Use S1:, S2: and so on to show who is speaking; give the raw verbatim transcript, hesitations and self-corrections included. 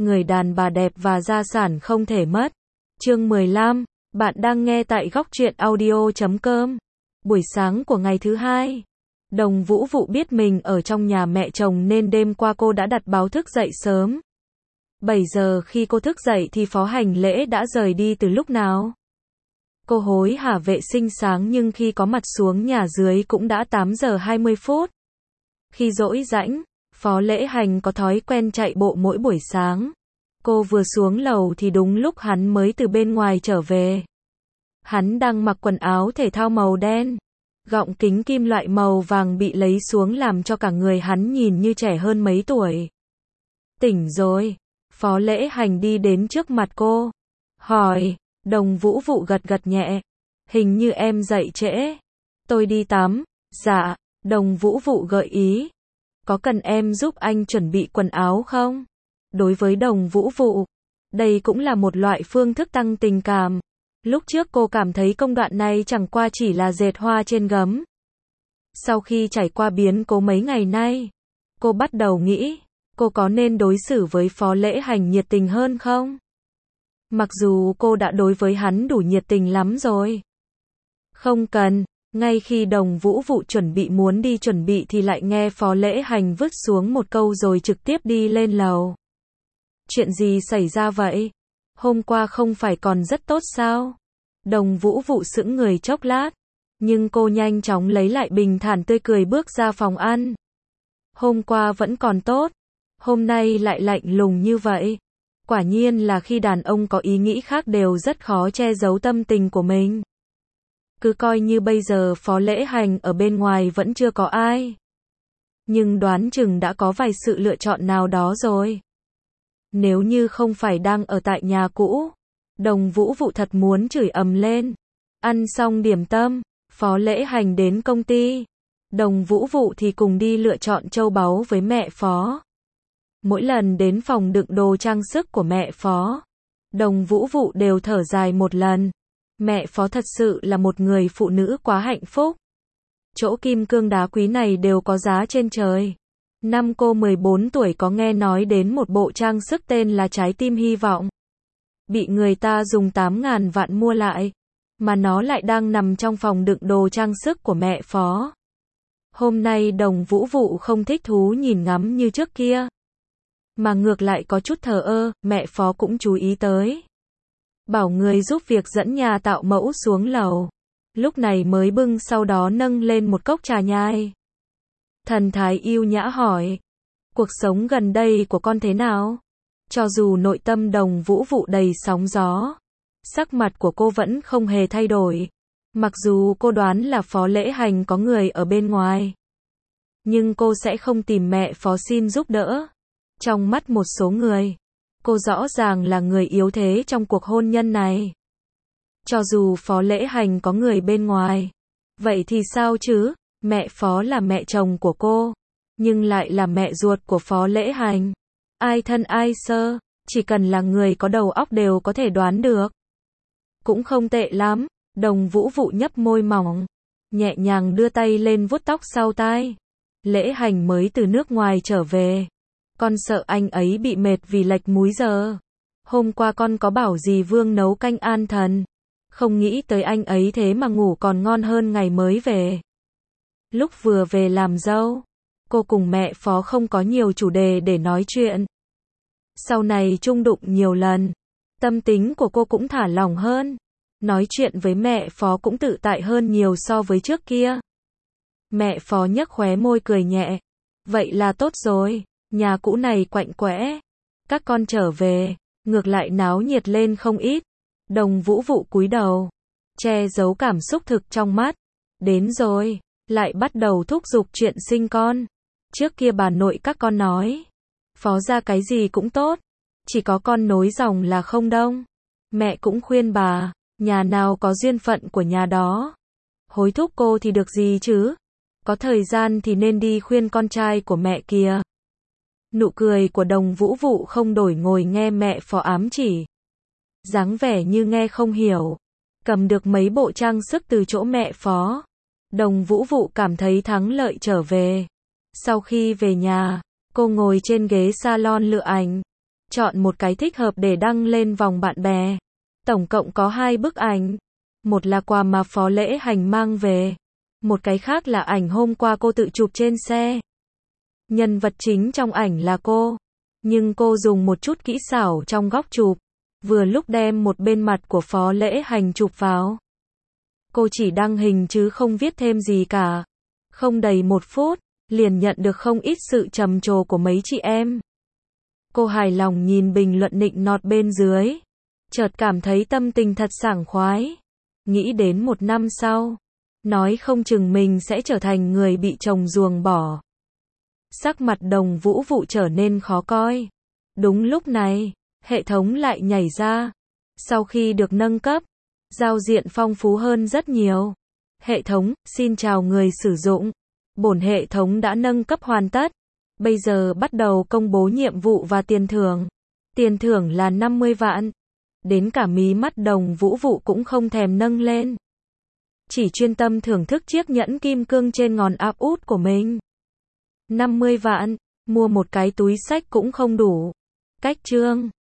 S1: người đàn bà đẹp và gia sản không thể mất. Chương mười lăm, bạn đang nghe tại góc truyện audio chấm com. Buổi sáng của ngày thứ hai, Đồng Vũ Vụ biết mình ở trong nhà mẹ chồng nên đêm qua cô đã đặt báo thức dậy sớm. bảy giờ khi cô thức dậy thì Phó Hành Lễ đã rời đi từ lúc nào. Cô hối hả vệ sinh sáng nhưng khi có mặt xuống nhà dưới cũng đã tám giờ hai mươi phút. Khi rỗi rãnh, Phó Lễ Hành có thói quen chạy bộ mỗi buổi sáng. Cô vừa xuống lầu thì đúng lúc hắn mới từ bên ngoài trở về. Hắn đang mặc quần áo thể thao màu đen. Gọng kính kim loại màu vàng bị lấy xuống làm cho cả người hắn nhìn như trẻ hơn mấy tuổi. Tỉnh rồi. Phó Lễ Hành đi đến trước mặt cô. Hỏi. Đồng Vũ Vụ gật gật nhẹ. Hình như em dậy trễ. Tôi đi tắm. Dạ. Đồng Vũ Vụ gợi ý. Có cần em giúp anh chuẩn bị quần áo không? Đối với Đồng Vũ Vụ, đây cũng là một loại phương thức tăng tình cảm. Lúc trước cô cảm thấy công đoạn này chẳng qua chỉ là dệt hoa trên gấm. Sau khi trải qua biến cố mấy ngày nay, cô bắt đầu nghĩ, cô có nên đối xử với Phó Lễ Hành nhiệt tình hơn không? Mặc dù cô đã đối với hắn đủ nhiệt tình lắm rồi. Không cần. Ngay khi Đồng Vũ Vụ chuẩn bị muốn đi chuẩn bị thì lại nghe Phó Lễ Hành vứt xuống một câu rồi trực tiếp đi lên lầu. Chuyện gì xảy ra vậy? Hôm qua không phải còn rất tốt sao? Đồng Vũ Vụ sững người chốc lát, nhưng cô nhanh chóng lấy lại bình thản tươi cười bước ra phòng ăn. Hôm qua vẫn còn tốt, hôm nay lại lạnh lùng như vậy. Quả nhiên là khi đàn ông có ý nghĩ khác đều rất khó che giấu tâm tình của mình. Cứ coi như bây giờ Phó Lễ Hành ở bên ngoài vẫn chưa có ai. Nhưng đoán chừng đã có vài sự lựa chọn nào đó rồi. Nếu như không phải đang ở tại nhà cũ, Đồng Vũ Vụ thật muốn chửi ầm lên. Ăn xong điểm tâm, Phó Lễ Hành đến công ty. Đồng Vũ Vụ thì cùng đi lựa chọn châu báu với mẹ Phó. Mỗi lần đến phòng đựng đồ trang sức của mẹ Phó, Đồng Vũ Vụ đều thở dài một lần. Mẹ Phó thật sự là một người phụ nữ quá hạnh phúc. Chỗ kim cương đá quý này đều có giá trên trời. Năm cô mười bốn tuổi có nghe nói đến một bộ trang sức tên là Trái Tim Hy Vọng. Bị người ta dùng tám ngàn vạn mua lại. Mà nó lại đang nằm trong phòng đựng đồ trang sức của mẹ Phó. Hôm nay Đồng Vũ Vụ không thích thú nhìn ngắm như trước kia. Mà ngược lại có chút thờ ơ, mẹ Phó cũng chú ý tới. Bảo người giúp việc dẫn nhà tạo mẫu xuống lầu. Lúc này mới bưng sau đó nâng lên một cốc trà nhai. Thần thái yêu nhã hỏi. Cuộc sống gần đây của con thế nào? Cho dù nội tâm Đồng Vũ Vụ đầy sóng gió, sắc mặt của cô vẫn không hề thay đổi. Mặc dù cô đoán là Phó Lễ Hành có người ở bên ngoài, nhưng cô sẽ không tìm mẹ Phó xin giúp đỡ. Trong mắt một số người, cô rõ ràng là người yếu thế trong cuộc hôn nhân này. Cho dù Phó Lễ Hành có người bên ngoài, vậy thì sao chứ? Mẹ Phó là mẹ chồng của cô, nhưng lại là mẹ ruột của Phó Lễ Hành. Ai thân ai sơ, chỉ cần là người có đầu óc đều có thể đoán được. Cũng không tệ lắm. Đồng Vũ Vụ nhấp môi mỏng, nhẹ nhàng đưa tay lên vuốt tóc sau tai. Lễ Hành mới từ nước ngoài trở về. Con sợ anh ấy bị mệt vì lệch múi giờ. Hôm qua con có bảo dì Vương nấu canh an thần. Không nghĩ tới anh ấy thế mà ngủ còn ngon hơn ngày mới về. Lúc vừa về làm dâu, cô cùng mẹ Phó không có nhiều chủ đề để nói chuyện. Sau này chung đụng nhiều lần, tâm tính của cô cũng thả lỏng hơn. Nói chuyện với mẹ Phó cũng tự tại hơn nhiều so với trước kia. Mẹ Phó nhếch khóe môi cười nhẹ. Vậy là tốt rồi, nhà cũ này quạnh quẽ. Các con trở về, ngược lại náo nhiệt lên không ít. Đồng Vũ Vụ cúi đầu, che giấu cảm xúc thực trong mắt. Đến rồi, lại bắt đầu thúc giục chuyện sinh con. Trước kia bà nội các con nói, Phó ra cái gì cũng tốt, chỉ có con nối dòng là không đông. Mẹ cũng khuyên bà, nhà nào có duyên phận của nhà đó. Hối thúc cô thì được gì chứ? Có thời gian thì nên đi khuyên con trai của mẹ kìa. Nụ cười của Đồng Vũ Vụ không đổi ngồi nghe mẹ Phó ám chỉ. Dáng vẻ như nghe không hiểu. Cầm được mấy bộ trang sức từ chỗ mẹ Phó. Đồng Vũ Vụ cảm thấy thắng lợi trở về. Sau khi về nhà, cô ngồi trên ghế salon lựa ảnh. chọn một cái thích hợp để đăng lên vòng bạn bè. Tổng cộng có hai bức ảnh. Một là quà mà Phó Lễ Hành mang về. Một cái khác là ảnh hôm qua cô tự chụp trên xe. Nhân vật chính trong ảnh là cô. Nhưng cô dùng một chút kỹ xảo trong góc chụp. Vừa lúc đem một bên mặt của Phó Lễ Hành chụp vào. Cô chỉ đăng hình chứ không viết thêm gì cả. Không đầy một phút, liền nhận được không ít sự trầm trồ của mấy chị em. Cô hài lòng nhìn bình luận nịnh nọt bên dưới. Chợt cảm thấy tâm tình thật sảng khoái. Nghĩ đến một năm sau, nói không chừng mình sẽ trở thành người bị chồng ruồng bỏ. Sắc mặt Đồng Vũ Vụ trở nên khó coi. Đúng lúc này, hệ thống lại nhảy ra. Sau khi được nâng cấp, giao diện phong phú hơn rất nhiều. Hệ thống, xin chào người sử dụng. Bổn hệ thống đã nâng cấp hoàn tất. Bây giờ bắt đầu công bố nhiệm vụ và tiền thưởng. Tiền thưởng là năm mươi vạn. Đến cả mí mắt Đồng Vũ Vụ cũng không thèm nâng lên. Chỉ chuyên tâm thưởng thức chiếc nhẫn kim cương trên ngón áp út của mình. năm mươi vạn, mua một cái túi xách cũng không đủ. Cách chương